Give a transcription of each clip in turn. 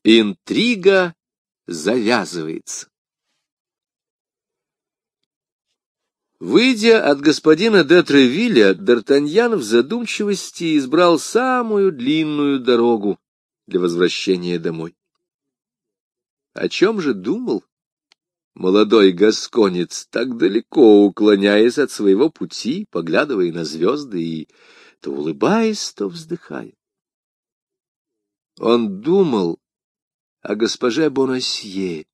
Интрига завязывается. Выйдя от господина де Тревилля, Д'Артаньян в задумчивости избрал самую длинную дорогу для возвращения домой. О чем же думал молодой гасконец, так далеко уклоняясь от своего пути, поглядывая на звезды и то улыбаясь, то вздыхая? Он думал о госпоже Бонасье,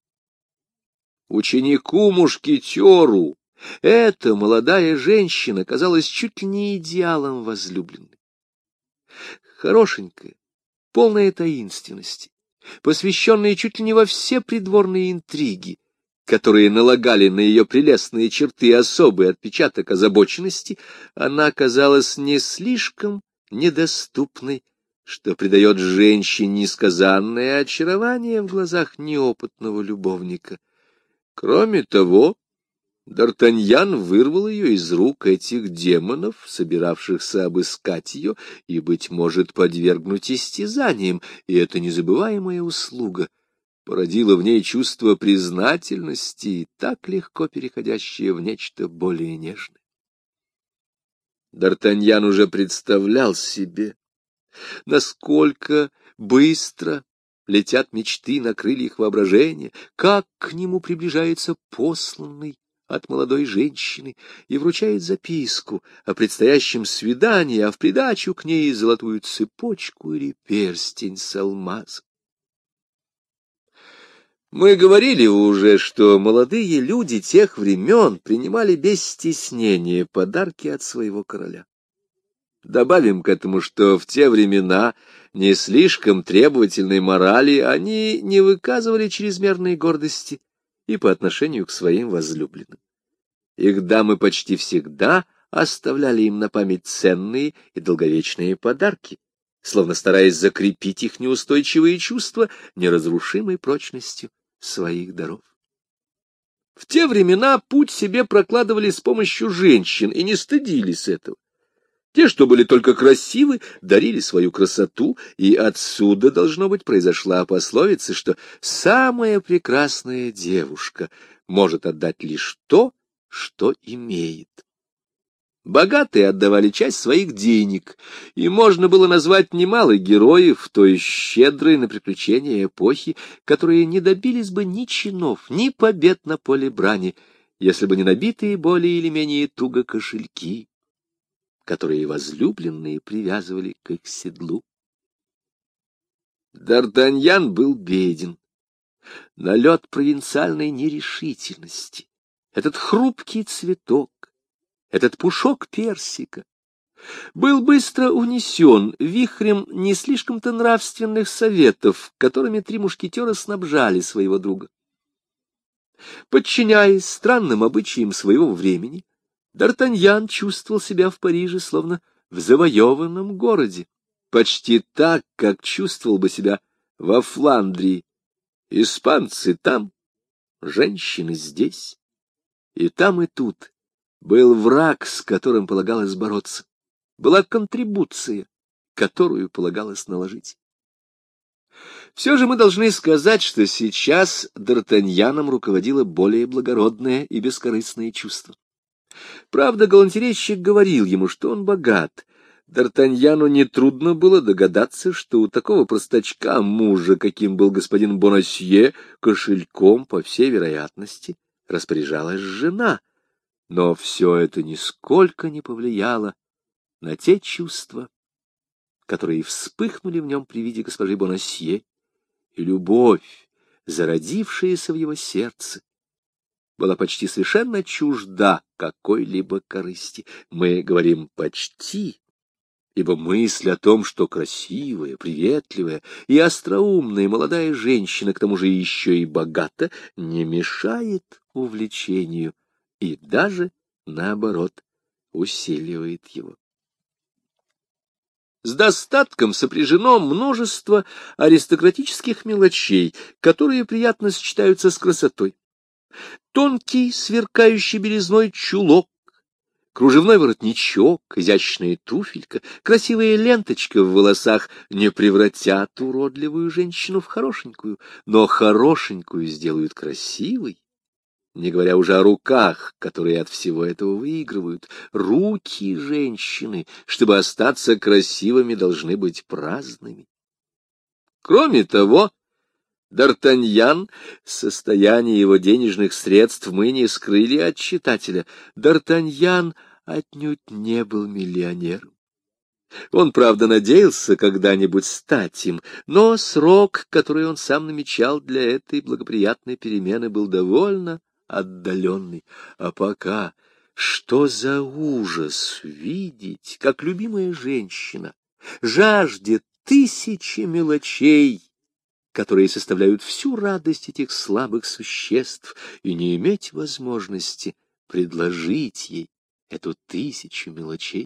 ученику-мушкетеру. Эта молодая женщина казалась чуть ли не идеалом возлюбленной. Хорошенькая, полная таинственности, посвященная чуть ли не во все придворные интриги, которые налагали на ее прелестные черты особый отпечаток озабоченности, она казалась не слишком недоступной, что придает женщине несказанное очарование в глазах неопытного любовника. Кроме того, Д'Артаньян вырвал ее из рук этих демонов, собиравшихся обыскать ее и, быть может, подвергнуть истязаниям, и эта незабываемая услуга породила в ней чувство признательности, так легко переходящее в нечто более нежное. Д'Артаньян уже представлял себе, насколько быстро летят мечты на крыльях воображения, как к нему приближается посланный от молодой женщины и вручает записку о предстоящем свидании, а в придачу к ней золотую цепочку или перстень с алмазом. Мы говорили уже, что молодые люди тех времен принимали без стеснения подарки от своего короля. Добавим к этому, что в те времена не слишком требовательной морали они не выказывали чрезмерной гордости и по отношению к своим возлюбленным. Их дамы почти всегда оставляли им на память ценные и долговечные подарки, словно стараясь закрепить их неустойчивые чувства неразрушимой прочностью своих даров. В те времена путь себе прокладывали с помощью женщин и не стыдились этого. Те, что были только красивы, дарили свою красоту, и отсюда, должно быть, произошла пословица, что самая прекрасная девушка может отдать лишь то, что имеет. Богатые отдавали часть своих денег, и можно было назвать немало героев той щедрой на приключения эпохи, которые не добились бы ни чинов, ни побед на поле брани, если бы не набитые более или менее туго кошельки, которые возлюбленные привязывали к их седлу. Д'Артаньян был беден. Налет провинциальной нерешительности, этот хрупкий цветок, этот пушок персика был быстро унесен вихрем не слишком-то нравственных советов, которыми три мушкетера снабжали своего друга. Подчиняясь странным обычаям своего времени, Д'Артаньян чувствовал себя в Париже словно в завоеванном городе, почти так, как чувствовал бы себя во Фландрии. Испанцы там, женщины здесь, и там, и тут был враг, с которым полагалось бороться, была контрибуция, которую полагалось наложить. Все же мы должны сказать, что сейчас Д'Артаньяном руководило более благородное и бескорыстное чувство. Правда, галантерейщик говорил ему, что он богат. Д'Артаньяну нетрудно было догадаться, что у такого простачка мужа, каким был господин Бонасье, кошельком, по всей вероятности, распоряжалась жена. Но все это нисколько не повлияло на те чувства, которые вспыхнули в нем при виде госпожи Бонасье, и любовь, зародившаяся в его сердце, была почти совершенно чужда какой-либо корысти. Мы говорим «почти», ибо мысль о том, что красивая, приветливая и остроумная молодая женщина, к тому же еще и богата, не мешает увлечению и даже, наоборот, усиливает его. С достатком сопряжено множество аристократических мелочей, которые приятно сочетаются с красотой. Тонкий, сверкающий белизной чулок, Кружевной воротничок, изящная туфелька, красивая ленточка в волосах не превратят уродливую женщину в хорошенькую, но хорошенькую сделают красивой, не говоря уже о руках, которые от всего этого выигрывают. Руки женщины, чтобы остаться красивыми, должны быть праздными. Кроме того, Д'Артаньян, состояние его денежных средств мы не скрыли от читателя. Д'Артаньян отнюдь не был миллионером. Он, правда, надеялся когда-нибудь стать им, но срок, который он сам намечал для этой благоприятной перемены, был довольно отдаленный. А пока что за ужас видеть, как любимая женщина жаждет тысячи мелочей, которые составляют всю радость этих слабых существ, и не иметь возможности предложить ей эту тысячу мелочей.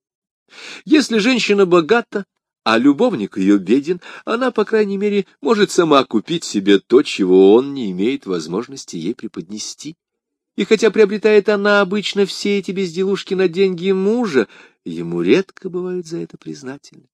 Если женщина богата, а любовник ее беден, она, по крайней мере, может сама купить себе то, чего он не имеет возможности ей преподнести. И хотя приобретает она обычно все эти безделушки на деньги мужа, ему редко бывают за это признательны.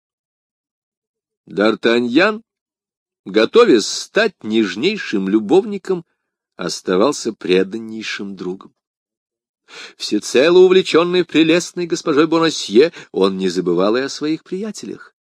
Д'Артаньян, готовясь стать нежнейшим любовником, оставался преданнейшим другом. Всецело увлеченный прелестной госпожой Бонасье, он не забывал и о своих приятелях.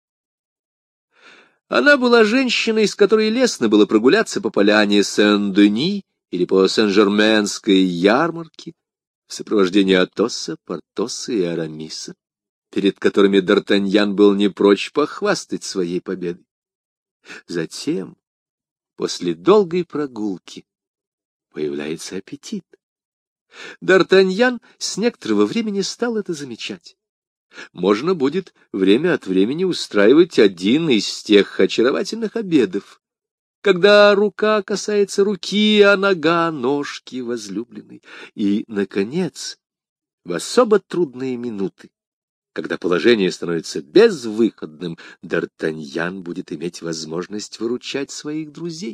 Она была женщиной, с которой лестно было прогуляться по поляне Сен-Дени или по Сен-Жерменской ярмарке в сопровождении Атоса, Портоса и Арамиса, перед которыми Д'Артаньян был не прочь похвастать своей победой. Затем, после долгой прогулки, появляется аппетит. Д'Артаньян с некоторого времени стал это замечать. Можно будет время от времени устраивать один из тех очаровательных обедов, когда рука касается руки, а нога — ножки возлюбленной. И, наконец, в особо трудные минуты, когда положение становится безвыходным, Д'Артаньян будет иметь возможность выручать своих друзей.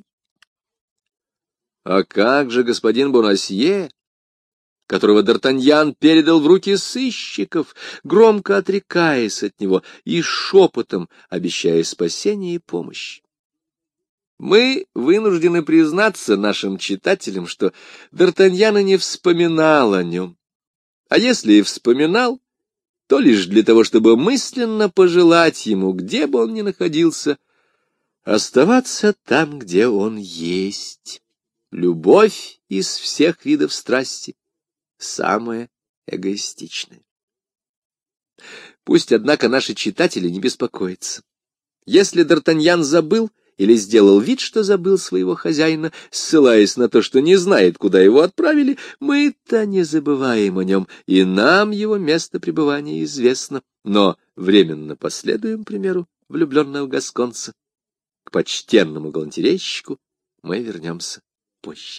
А как же господин Бонасье, которого Д'Артаньян передал в руки сыщиков, громко отрекаясь от него и шепотом обещая спасение и помощь? Мы вынуждены признаться нашим читателям, что Д'Артаньян не вспоминал о нем, а если и вспоминал, то лишь для того, чтобы мысленно пожелать ему, где бы он ни находился, оставаться там, где он есть. Любовь из всех видов страсти самая эгоистичная. Пусть, однако, наши читатели не беспокоятся. Если Д'Артаньян забыл или сделал вид, что забыл своего хозяина, ссылаясь на то, что не знает, куда его отправили, мы-то не забываем о нем, и нам его место пребывания известно, но временно последуем примеру влюбленного гасконца. К почтенному галантерейщику мы вернемся позже.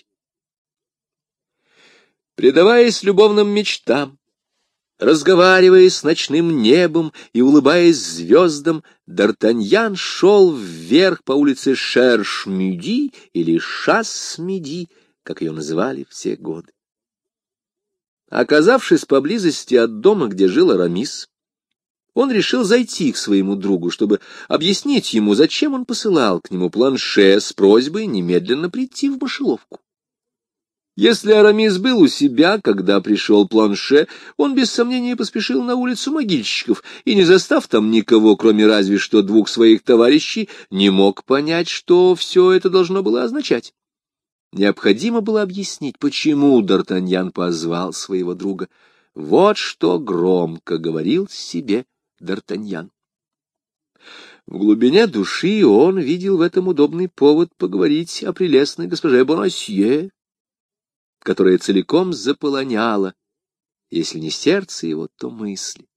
Предаваясь любовным мечтам, разговаривая с ночным небом и улыбаясь звездам, Д'Артаньян шел вверх по улице Шерш-Миди или Шас-Миди, как ее называли в те годы. Оказавшись поблизости от дома, где жил Арамис, он решил зайти к своему другу, чтобы объяснить ему, зачем он посылал к нему Планше с просьбой немедленно прийти в мышеловку. Если Арамис был у себя, когда пришел Планше, он без сомнения поспешил на улицу могильщиков и, не застав там никого, кроме разве что двух своих товарищей, не мог понять, что все это должно было означать. Необходимо было объяснить, почему Д'Артаньян позвал своего друга. Вот что громко говорил себе Д'Артаньян. В глубине души он видел в этом удобный повод поговорить о прелестной госпоже Бонасье, которая целиком заполоняла, если не сердце его, то мысли.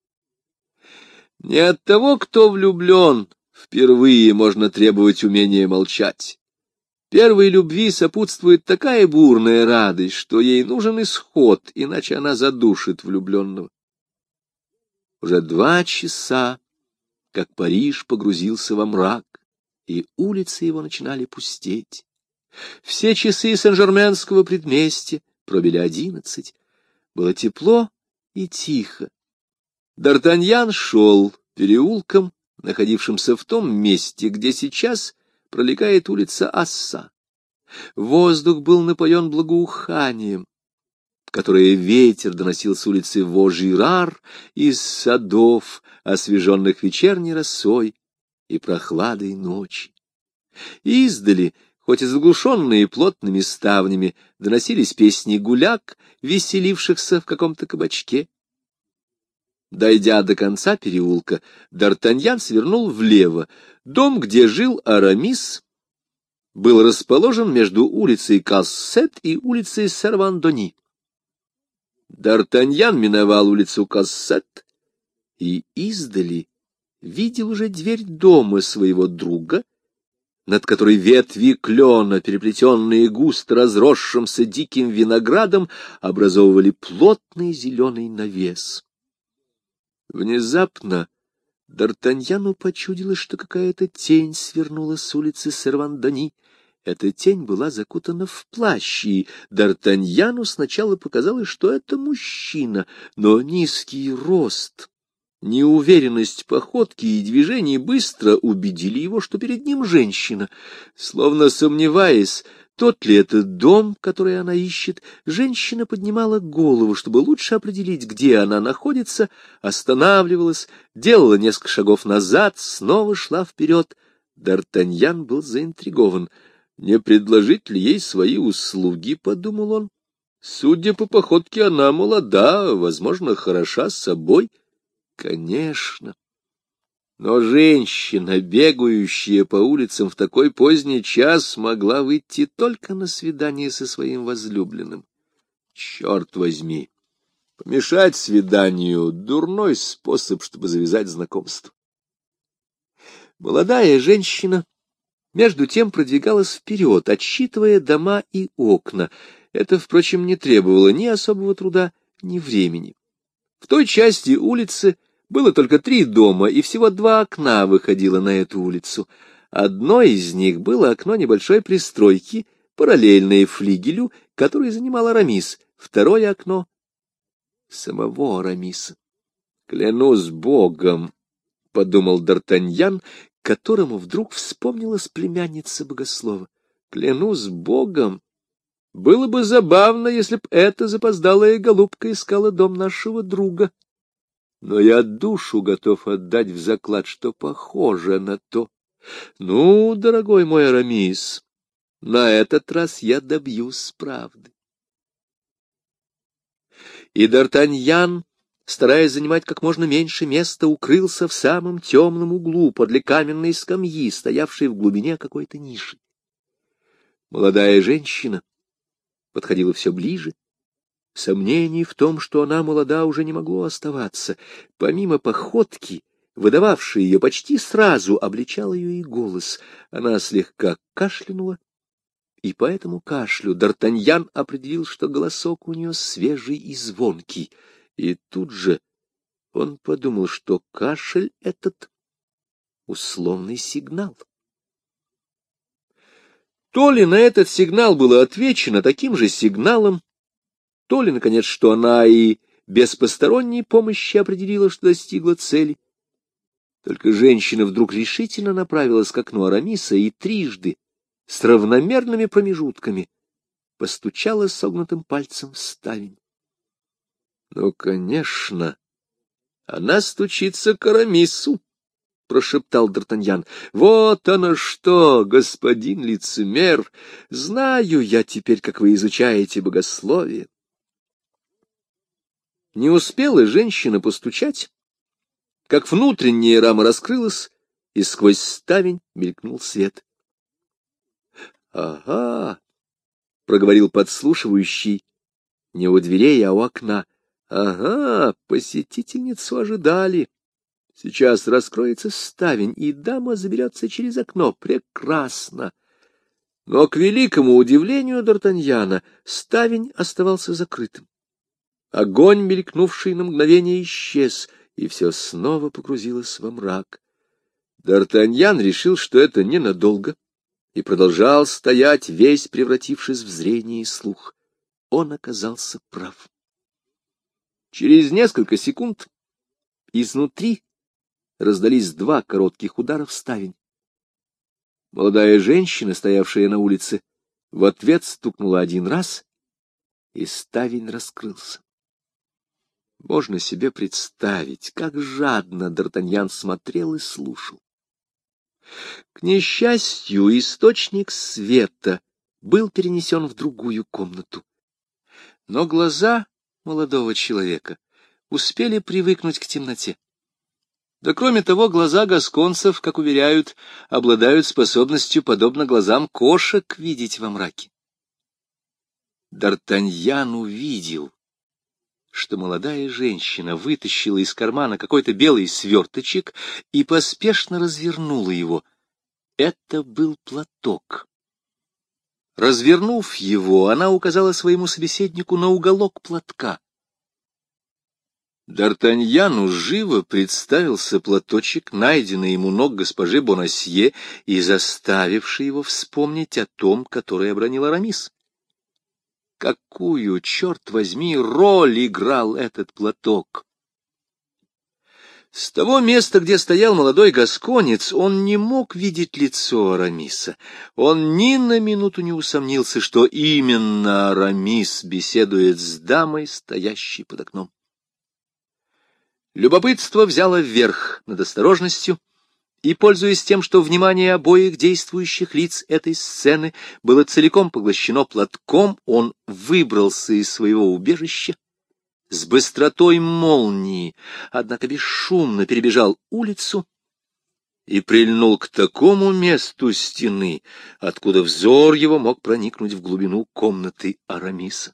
Не от того, кто влюблен, впервые можно требовать умения молчать. Первой любви сопутствует такая бурная радость, что ей нужен исход, иначе она задушит влюбленного. Уже 2 часа, как Париж погрузился во мрак, и улицы его начинали пустеть. Все часы Сен-Жерменского предместья пробили 11. Было тепло и тихо. Д'Артаньян шел переулком, находившимся в том месте, где сейчас пролегает улица Асса. Воздух был напоен благоуханием, которое ветер доносил с улицы Вожирар, из садов, освеженных вечерней росой и прохладой ночи. Издали, хоть и заглушенные плотными ставнями, доносились песни гуляк, веселившихся в каком-то кабачке. Дойдя до конца переулка, Д'Артаньян свернул влево. Дом, где жил Арамис, был расположен между улицей Кассет и улицей Сервандони. Д'Артаньян миновал улицу Кассет и издали видел уже дверь дома своего друга, над которой ветви клена, переплетенные густо разросшимся диким виноградом, образовывали плотный зеленый навес. Внезапно Д'Артаньяну почудилось, что какая-то тень свернула с улицы Сервандони. Эта тень была закутана в плащ, и Д'Артаньяну сначала показалось, что это мужчина, но низкий рост, неуверенность походки и движений быстро убедили его, что перед ним женщина. Словно сомневаясь, тот ли это дом, который она ищет, женщина поднимала голову, чтобы лучше определить, где она находится, останавливалась, делала несколько шагов назад, снова шла вперед. Д'Артаньян был заинтригован. Не предложить ли ей свои услуги, — подумал он. Судя по походке, она молода, возможно, хороша собой. Конечно. Но женщина, бегающая по улицам в такой поздний час, могла выйти только на свидание со своим возлюбленным. Черт возьми! Помешать свиданию — дурной способ, чтобы завязать знакомство. Молодая женщина между тем продвигалась вперед, отсчитывая дома и окна. Это, впрочем, не требовало ни особого труда, ни времени. В той части улицы было только 3 дома, и всего 2 окна выходило на эту улицу. Одно из них было окно небольшой пристройки, параллельное флигелю, который занимал Арамис. Второе окно — самого Арамиса. «Клянусь Богом», — подумал Д'Артаньян, которому вдруг вспомнилась племянница богослова. «Клянусь Богом, было бы забавно, если б эта запоздалая голубка искала дом нашего друга. Но я душу готов отдать в заклад, что похоже на то. Ну, дорогой мой Арамис, на этот раз я добьюсь правды». И Д'Артаньян, стараясь занимать как можно меньше места, укрылся в самом темном углу подле каменной скамьи, стоявшей в глубине какой-то ниши. Молодая женщина подходила все ближе. Сомнений в том, что она молода, уже не могло оставаться. Помимо походки, выдававшей ее почти сразу, обличал ее и голос. Она слегка кашлянула, и по этому кашлю Д'Артаньян определил, что голосок у нее свежий и звонкий. И тут же он подумал, что кашель этот — условный сигнал. То ли на этот сигнал было отвечено таким же сигналом, то ли, наконец, что она и без посторонней помощи определила, что достигла цели. Только женщина вдруг решительно направилась к окну Арамиса и трижды, с равномерными промежутками, постучала согнутым пальцем в ставень. «Ну, конечно, она стучится к Арамису», — прошептал Д'Артаньян. «Вот оно что, господин лицемер! Знаю я теперь, как вы изучаете богословие». Не успела женщина постучать, как внутренняя рама раскрылась, и сквозь ставень мелькнул свет. «Ага», — проговорил подслушивающий, не у дверей, а у окна. «Ага, посетительницу ожидали. Сейчас раскроется ставень, и дама заберется через окно. Прекрасно!» Но, к великому удивлению Д'Артаньяна, ставень оставался закрытым. Огонь, мелькнувший на мгновение, исчез, и все снова погрузилось во мрак. Д'Артаньян решил, что это ненадолго, и продолжал стоять, весь превратившись в зрение и слух. Он оказался прав. Через несколько секунд изнутри раздались 2 коротких удара в ставень. Молодая женщина, стоявшая на улице, в ответ стукнула 1 раз, и ставень раскрылся. Можно себе представить, как жадно Д'Артаньян смотрел и слушал. К несчастью, источник света был перенесен в другую комнату. Но глаза молодого человека успели привыкнуть к темноте. Да кроме того, глаза гасконцев, как уверяют, обладают способностью, подобно глазам кошек, видеть во мраке. Д'Артаньян увидел, что молодая женщина вытащила из кармана какой-то белый сверточек и поспешно развернула его. Это был платок. Развернув его, она указала своему собеседнику на уголок платка. Д'Артаньяну живо представился платочек, найденный ему ног госпожи Бонасье и заставивший его вспомнить о том, который обронил Арамис. Какую, черт возьми, роль играл этот платок! С того места, где стоял молодой гасконец, он не мог видеть лицо Арамиса. Он ни на минуту не усомнился, что именно Арамис беседует с дамой, стоящей под окном. Любопытство взяло вверх над осторожностью, и, пользуясь тем, что внимание обоих действующих лиц этой сцены было целиком поглощено платком, он выбрался из своего убежища, с быстротой молнии, однако бесшумно перебежал улицу и прильнул к такому месту стены, откуда взор его мог проникнуть в глубину комнаты Арамиса.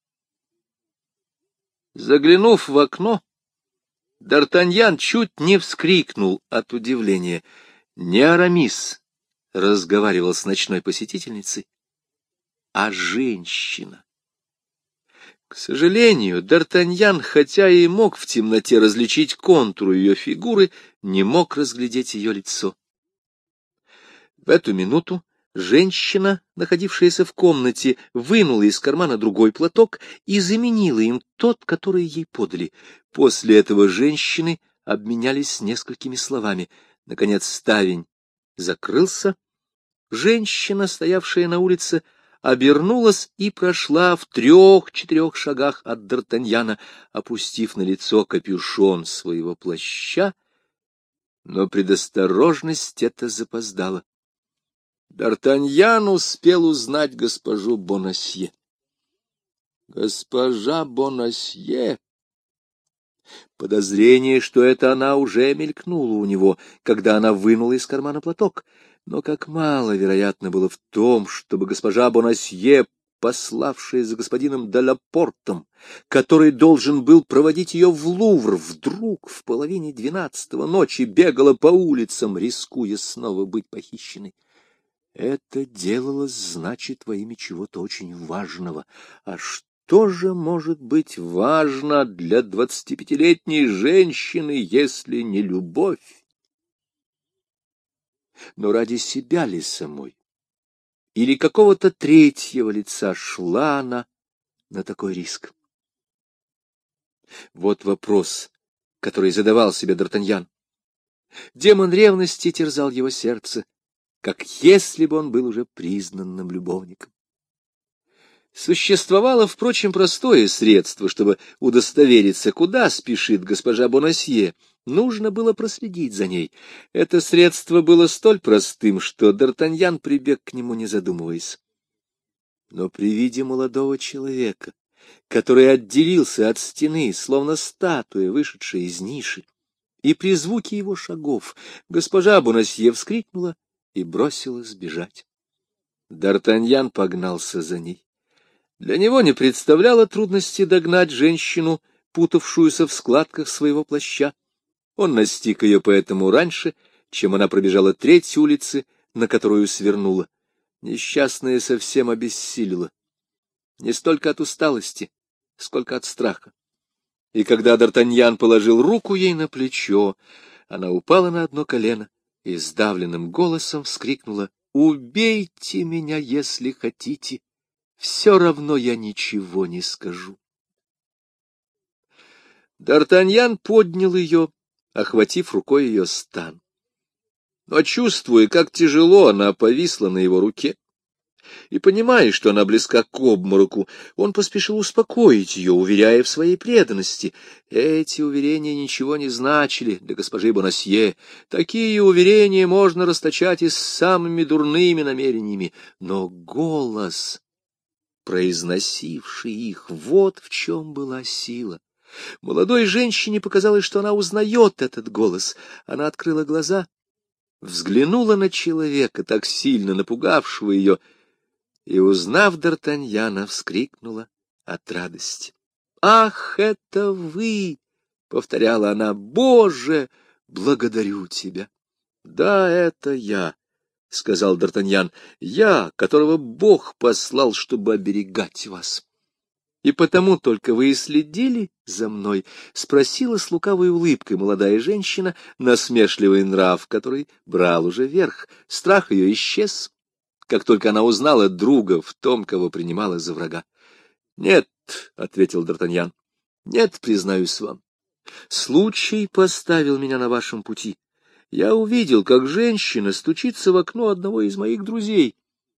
Заглянув в окно, Д'Артаньян чуть не вскрикнул от удивления. Не Арамис разговаривал с ночной посетительницей, а женщина. К сожалению, Д'Артаньян, хотя и мог в темноте различить контуры ее фигуры, не мог разглядеть ее лицо. В эту минуту женщина, находившаяся в комнате, вынула из кармана другой платок и заменила им тот, который ей подали. После этого женщины обменялись несколькими словами. Наконец ставень закрылся. Женщина, стоявшая на улице, обернулась и прошла в 3-4 шагах от Д'Артаньяна, опустив на лицо капюшон своего плаща, но предосторожность эта запоздала. Д'Артаньян успел узнать госпожу Бонасье. Госпожа Бонасье! Подозрение, что это она, уже мелькнуло у него, когда она вынула из кармана платок. Но как мало вероятно было в том, чтобы госпожа Бонасье, пославшая за господином де Лапортом, который должен был проводить ее в Лувр, вдруг в половине 12-го ночи бегала по улицам, рискуя снова быть похищенной. Это делалось, значит, во имя чего-то очень важного. А что же может быть важно для 25-летней женщины, если не любовь? Но ради себя ли самой? Или какого-то третьего лица шла она на такой риск? Вот вопрос, который задавал себе Д'Артаньян. Демон ревности терзал его сердце, как если бы он был уже признанным любовником. Существовало, впрочем, простое средство, чтобы удостовериться, куда спешит госпожа Бонасье. Нужно было проследить за ней. Это средство было столь простым, что Д'Артаньян прибег к нему, не задумываясь. Но при виде молодого человека, который отделился от стены, словно статуя, вышедшая из ниши, и при звуке его шагов госпожа Бонасье вскрикнула и бросилась бежать. Д'Артаньян погнался за ней. Для него не представляло трудности догнать женщину, путавшуюся в складках своего плаща. Он настиг ее поэтому раньше, чем она пробежала 3 улицы, на которую свернула. Несчастная совсем обессилила. Не столько от усталости, сколько от страха. И когда Д'Артаньян положил руку ей на плечо, она упала на одно колено и сдавленным голосом вскрикнула: «Убейте меня, если хотите, все равно я ничего не скажу». Д'Артаньян поднял ее, охватив рукой ее стан. Но, чувствуя, как тяжело она повисла на его руке, и понимая, что она близка к обмороку, он поспешил успокоить ее, уверяя в своей преданности. Эти уверения ничего не значили для госпожи Бонасье. Такие уверения можно расточать и с самыми дурными намерениями. Но голос, произносивший их, вот в чем была сила. Молодой женщине показалось, что она узнает этот голос. Она открыла глаза, взглянула на человека, так сильно напугавшего ее, и, узнав Д'Артаньяна, вскрикнула от радости. — Ах, это вы! — повторяла она. — Боже, благодарю тебя! — Да, это я, — сказал Д'Артаньян, — я, которого Бог послал, чтобы оберегать вас. — И потому только вы и следили за мной? — спросила с лукавой улыбкой молодая женщина, насмешливый нрав, который брал уже верх. Страх ее исчез, как только она узнала друга в том, кого принимала за врага. — Нет, — ответил Д'Артаньян, — нет, признаюсь вам. Случай поставил меня на вашем пути. Я увидел, как женщина стучится в окно одного из моих друзей.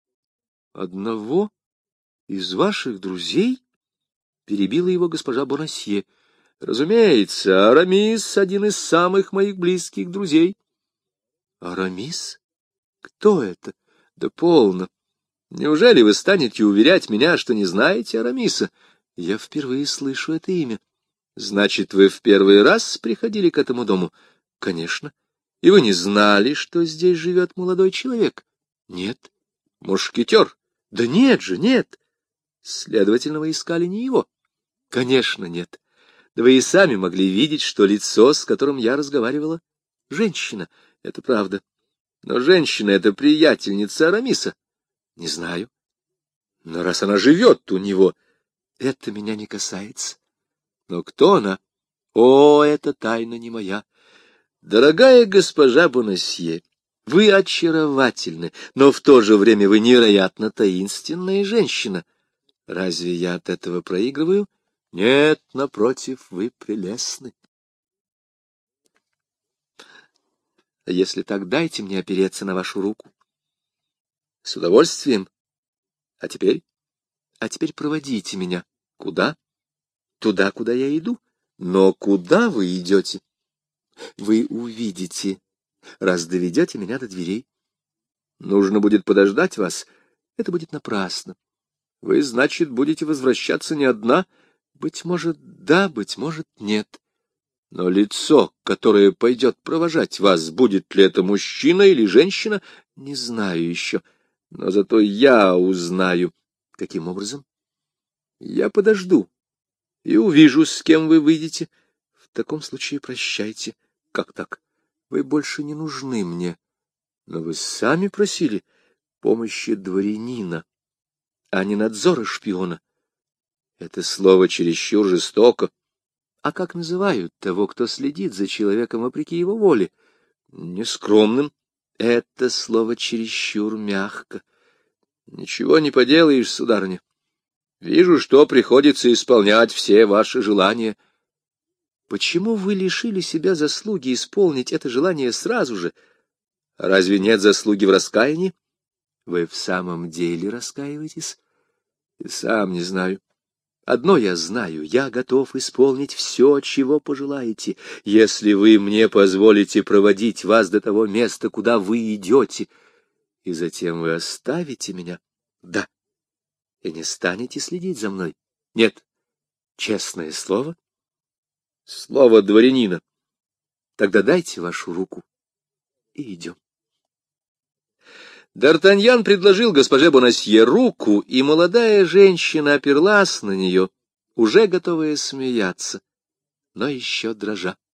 — Одного из ваших друзей? — перебила его госпожа Бонасье. — Разумеется, Арамис — один из самых моих близких друзей. — Арамис? Кто это? Да полно. Неужели вы станете уверять меня, что не знаете Арамиса? Я впервые слышу это имя. Значит, вы в первый раз приходили к этому дому? Конечно. И вы не знали, что здесь живет молодой человек? Нет. Мушкетер? Да нет же, нет. Следовательно, вы искали не его? Конечно, нет. Да вы и сами могли видеть, что лицо, с которым я разговаривала, женщина. Это правда. Но женщина — это приятельница Арамиса. Не знаю. Но раз она живет у него, это меня не касается. Но кто она? О, это тайна не моя. Дорогая госпожа Бонасье, вы очаровательны, но в то же время вы невероятно таинственная женщина. Разве я от этого проигрываю? Нет, напротив, вы прелестны. Если так, дайте мне опереться на вашу руку. С удовольствием. А теперь? А теперь проводите меня. Куда? Туда, куда я иду. Но куда вы идете? Вы увидите, раз доведете меня до дверей. Нужно будет подождать вас. Это будет напрасно. Вы, значит, будете возвращаться не одна? Быть может, да, быть может, нет. Но лицо, которое пойдет провожать вас, будет ли это мужчина или женщина, не знаю еще. Но зато я узнаю. Каким образом? Я подожду и увижу, с кем вы выйдете. В таком случае прощайте. Как так? Вы больше не нужны мне. Но вы сами просили помощи дворянина, а не надзора шпиона. Это слово чересчур жестоко. А как называют того, кто следит за человеком вопреки его воле? Нескромным. Это слово чересчур мягко. Ничего не поделаешь, сударыня. Вижу, что приходится исполнять все ваши желания. Почему вы лишили себя заслуги исполнить это желание сразу же? Разве нет заслуги в раскаянии? Вы в самом деле раскаиваетесь? И сам не знаю. Одно я знаю, я готов исполнить все, чего пожелаете, если вы мне позволите проводить вас до того места, куда вы идете, и затем вы оставите меня. Да. И не станете следить за мной. Нет. Честное слово? Слово дворянина. Тогда дайте вашу руку и идем. Д'Артаньян предложил госпоже Бонасье руку, и молодая женщина оперлась на нее, уже готовая смеяться, но еще дрожа.